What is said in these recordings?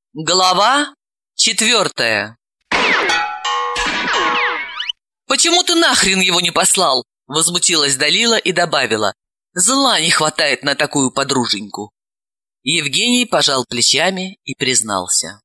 Глава 4. «Почему ты нахрен его не послал?» — возмутилась Далила и добавила. «Зла не хватает на такую подруженьку». Евгений пожал плечами и признался.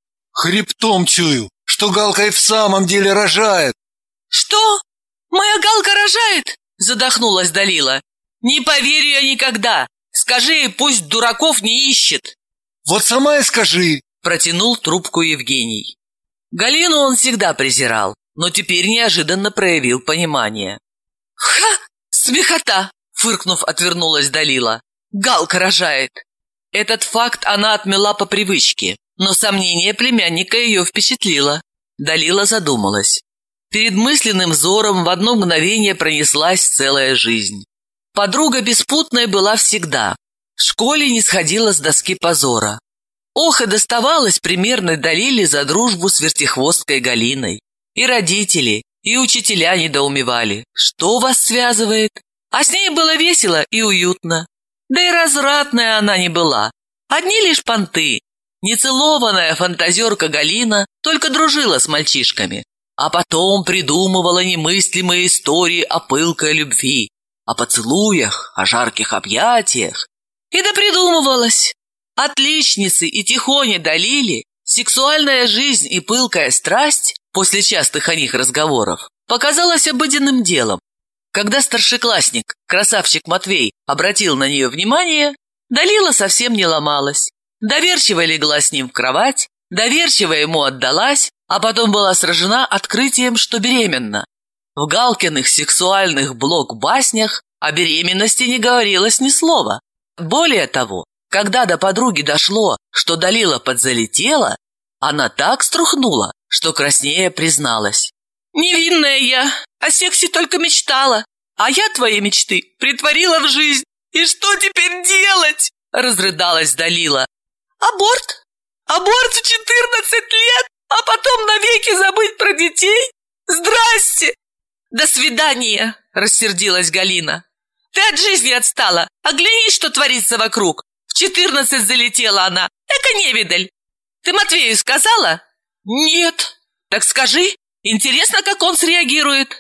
«Хребтом чую, что Галка и в самом деле рожает». «Что? Моя Галка рожает?» — задохнулась Далила. «Не поверю я никогда. Скажи ей, пусть дураков не ищет». «Вот сама и скажи», — протянул трубку Евгений. Галину он всегда презирал, но теперь неожиданно проявил понимание. «Ха! Смехота!» — фыркнув, отвернулась Далила. «Галка рожает!» Этот факт она отмела по привычке, но сомнение племянника ее впечатлило. Далила задумалась. Перед мысленным взором в одно мгновение пронеслась целая жизнь. Подруга беспутная была всегда. В школе не сходила с доски позора. Ох, и доставалось примерной Далиле за дружбу с вертихвосткой Галиной. И родители, и учителя недоумевали, что вас связывает. А с ней было весело и уютно. Да и развратная она не была. Одни лишь понты. Нецелованная фантазерка Галина только дружила с мальчишками, а потом придумывала немыслимые истории о пылкой любви, о поцелуях, о жарких объятиях. И допридумывалась. Отличницы и тихоне Далиле сексуальная жизнь и пылкая страсть после частых о них разговоров показалась обыденным делом. Когда старшеклассник, красавчик Матвей, обратил на нее внимание, Далила совсем не ломалась. Доверчиво легла с ним в кровать, доверчиво ему отдалась, а потом была сражена открытием, что беременна. В Галкиных сексуальных блок-баснях о беременности не говорилось ни слова. Более того, когда до подруги дошло, что Далила подзалетела, она так струхнула, что краснея призналась. «Невинная я, о сексе только мечтала, а я твои мечты притворила в жизнь. И что теперь делать?» — разрыдалась Далила. «Аборт? Аборт в 14 лет, а потом навеки забыть про детей? Здрасте!» «До свидания!» — рассердилась Галина. «Ты от жизни отстала, оглянись, что творится вокруг. В 14 залетела она, эко-невидаль. Ты Матвею сказала?» «Нет». «Так скажи, интересно, как он среагирует».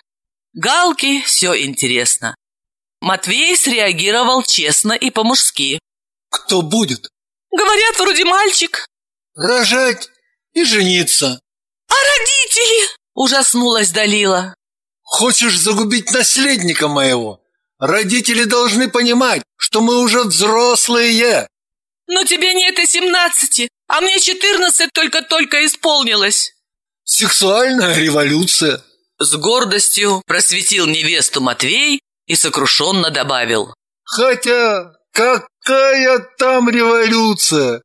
Галке все интересно. Матвей среагировал честно и по-мужски. «Кто будет?» «Говорят, вроде мальчик». «Рожать и жениться». «А родители?» – ужаснулась Далила. «Хочешь загубить наследника моего? Родители должны понимать, что мы уже взрослые». «Но тебе нет и 17, а мне 14 только-только исполнилось». «Сексуальная революция». С гордостью просветил невесту Матвей и сокрушенно добавил. «Хотя какая там революция?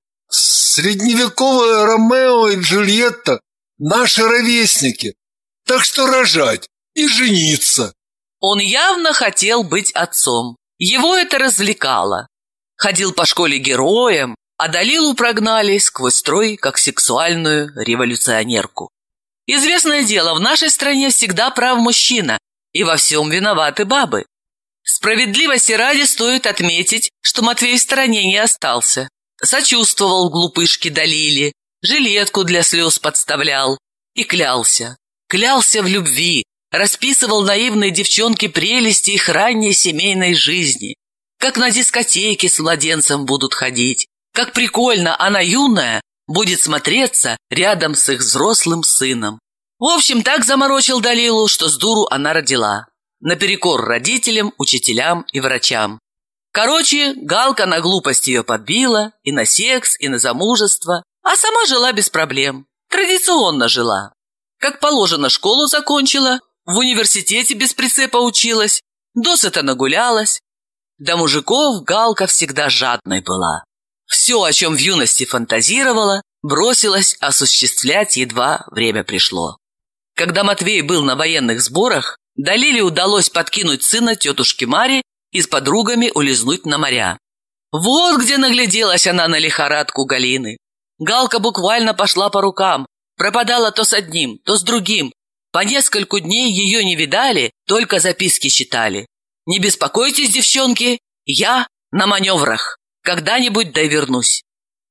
Средневековая Ромео и Джульетта – наши ровесники. Так что рожать и жениться». Он явно хотел быть отцом. Его это развлекало. Ходил по школе героем, а Далилу прогнали сквозь строй, как сексуальную революционерку. Известное дело, в нашей стране всегда прав мужчина, и во всем виноваты бабы. Справедливости ради стоит отметить, что Матвей в стороне не остался. Сочувствовал глупышке Далиле, жилетку для слез подставлял и клялся. Клялся в любви, расписывал наивной девчонке прелести их ранней семейной жизни. Как на дискотеке с младенцем будут ходить, как прикольно она юная будет смотреться рядом с их взрослым сыном. В общем, так заморочил Далилу, что с дуру она родила. Наперекор родителям, учителям и врачам. Короче, Галка на глупость ее подбила, и на секс, и на замужество, а сама жила без проблем. Традиционно жила. Как положено, школу закончила, в университете без прицепа училась, досыта нагулялась. До мужиков Галка всегда жадной была. Все, о чем в юности фантазировала, бросилась осуществлять, едва время пришло. Когда Матвей был на военных сборах, Далиле удалось подкинуть сына тетушке Маре и с подругами улизнуть на моря. Вот где нагляделась она на лихорадку Галины. Галка буквально пошла по рукам, пропадала то с одним, то с другим. По нескольку дней ее не видали, только записки читали. «Не беспокойтесь, девчонки, я на маневрах. Когда-нибудь довернусь».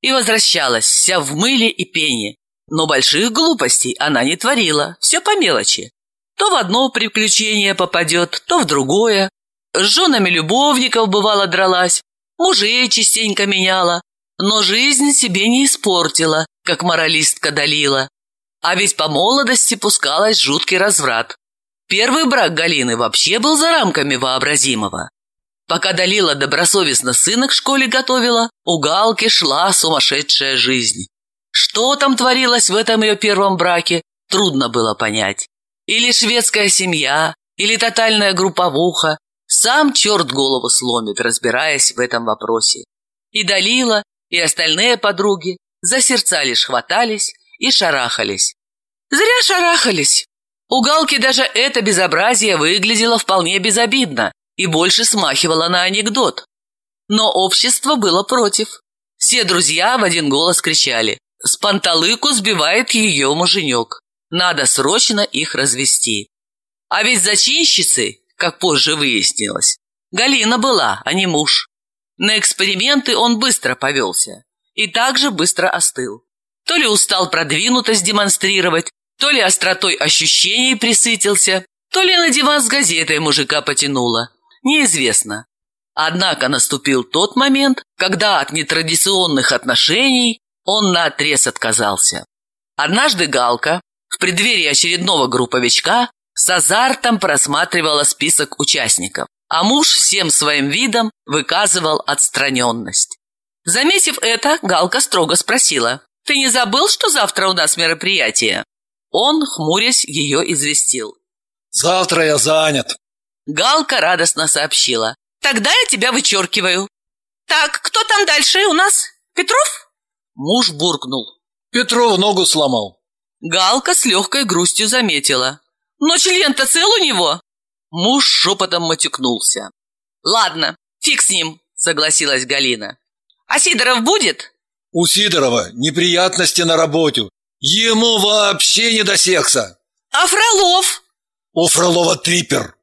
И возвращалась вся в мыле и пене. Но больших глупостей она не творила, все по мелочи. То в одно приключение попадет, то в другое. С женами любовников бывало дралась, мужей частенько меняла, но жизнь себе не испортила, как моралистка Далила. А ведь по молодости пускалась в жуткий разврат. Первый брак Галины вообще был за рамками вообразимого. Пока Далила добросовестно сына к школе готовила, у Галки шла сумасшедшая жизнь. Что там творилось в этом ее первом браке, трудно было понять. Или шведская семья, или тотальная групповуха. Сам черт голову сломит, разбираясь в этом вопросе. И Далила, и остальные подруги за сердца лишь хватались и шарахались. Зря шарахались. У Галки даже это безобразие выглядело вполне безобидно и больше смахивало на анекдот. Но общество было против. Все друзья в один голос кричали: «С панталыку сбивает ее муженек. Надо срочно их развести». А ведь зачинщицей, как позже выяснилось, Галина была, а не муж. На эксперименты он быстро повелся и также быстро остыл. То ли устал продвинутость демонстрировать, то ли остротой ощущений присытился, то ли на диван с газетой мужика потянуло. Неизвестно. Однако наступил тот момент, когда от нетрадиционных отношений он наотрез отказался. Однажды Галка в преддверии очередного групповичка с азартом просматривала список участников, а муж всем своим видом выказывал отстраненность. Заметив это, Галка строго спросила: «Ты не забыл, что завтра у нас мероприятие?» Он, хмурясь, ее известил: «Завтра я занят». Галка радостно сообщила: «Тогда я тебя вычеркиваю». «Так, кто там дальше у нас? Петров?» Муж буркнул: Петров ногу сломал. Галка с легкой грустью заметила: «Но член-то цел у него?» Муж шепотом матюкнулся. «Ладно, фиг с ним», — согласилась Галина. «А Сидоров будет?» У Сидорова неприятности на работе. Ему вообще не до секса. «А Фролов?» У Фролова трипер.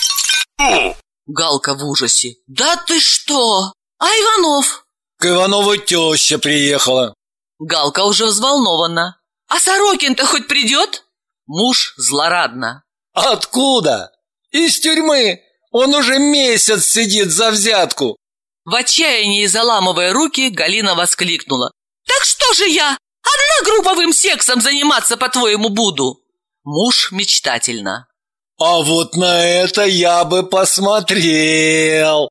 Галка в ужасе: «Да ты что? А Иванов?» К Иванову теща приехала. Галка уже взволнована: «А Сорокин-то хоть придет?» Муж злорадно: Откуда? Из тюрьмы. Он уже месяц сидит за взятку. В отчаянии заламывая руки, Галина воскликнула: «Так что же я? Одна групповым сексом заниматься, по-твоему, буду?» Муж мечтательно: А вот на это я бы посмотрел.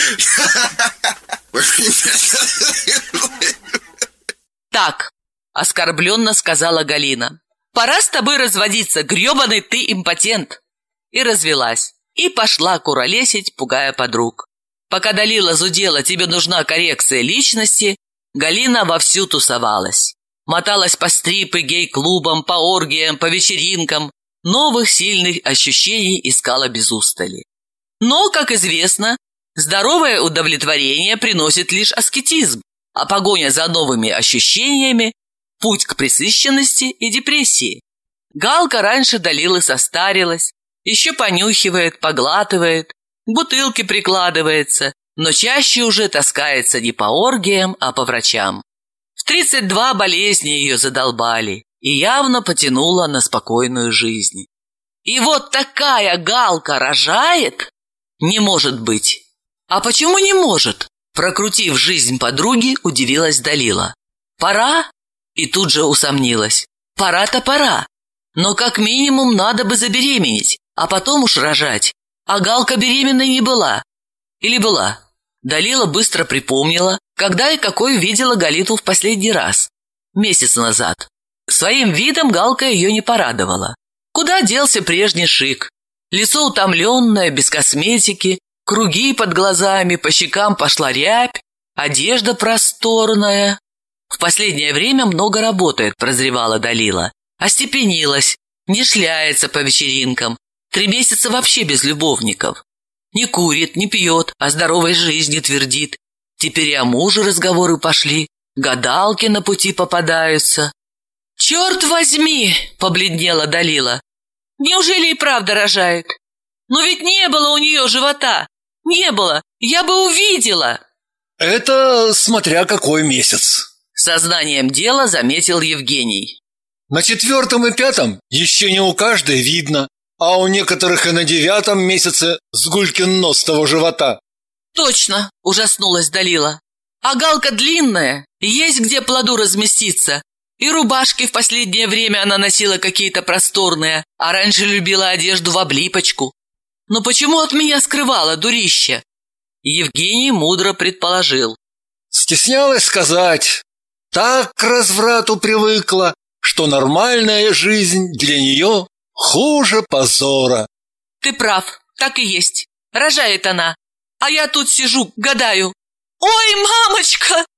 «Так», — оскорбленно сказала Галина, «пора с тобой разводиться, гребаный ты импотент». И развелась, и пошла куролесить, пугая подруг. Пока Далила зудела: «Тебе нужна коррекция личности», Галина вовсю тусовалась. Моталась по стрипы, гей-клубам, по оргиям, по вечеринкам. Новых сильных ощущений искала без устали. Но, как известно, здоровое удовлетворение приносит лишь аскетизм, а погоня за новыми ощущениями – путь к пресыщенности и депрессии. Галка раньше Далилы состарилась, еще понюхивает, поглатывает, к бутылке прикладывается, но чаще уже таскается не по оргиям, а по врачам. В 32 болезни ее задолбали и явно потянула на спокойную жизнь. И вот такая Галка рожает? Не может быть. А почему не может? Прокрутив жизнь подруги, удивилась Далила. Пора? И тут же усомнилась. Пора-то пора. Но как минимум надо бы забеременеть, а потом уж рожать. А Галка беременной не была. Или была? Далила быстро припомнила, когда и какой видела Галиту в последний раз. Месяц назад. Своим видом Галка ее не порадовала. Куда делся прежний шик? Лицо утомленное, без косметики, круги под глазами, по щекам пошла рябь, одежда просторная. В последнее время много работает, прозревала Далила. Остепенилась, не шляется по вечеринкам, 3 месяца вообще без любовников. Не курит, не пьет, о здоровой жизни твердит. Теперь и о муже разговоры пошли, гадалки на пути попадаются. «Черт возьми!» — побледнела Далила. «Неужели и правда рожает? Но ведь не было у нее живота! Не было! Я бы увидела!» Это смотря какой месяц. С Сознанием дела заметил Евгений. На 4-м и 5-м еще не у каждой видно, а у некоторых и на 9-м месяце сгулькин нос того живота. Точно, ужаснулась Далила. А галка длинная, есть где плоду разместиться. И рубашки в последнее время она носила какие-то просторные, а раньше любила одежду в облипочку. Но почему от меня скрывала, дурище? Евгений мудро предположил. Стеснялась сказать. Так к разврату привыкла, что нормальная жизнь для нее хуже позора. Ты прав, так и есть. Рожает она. А я тут сижу, гадаю. Ой, мамочка!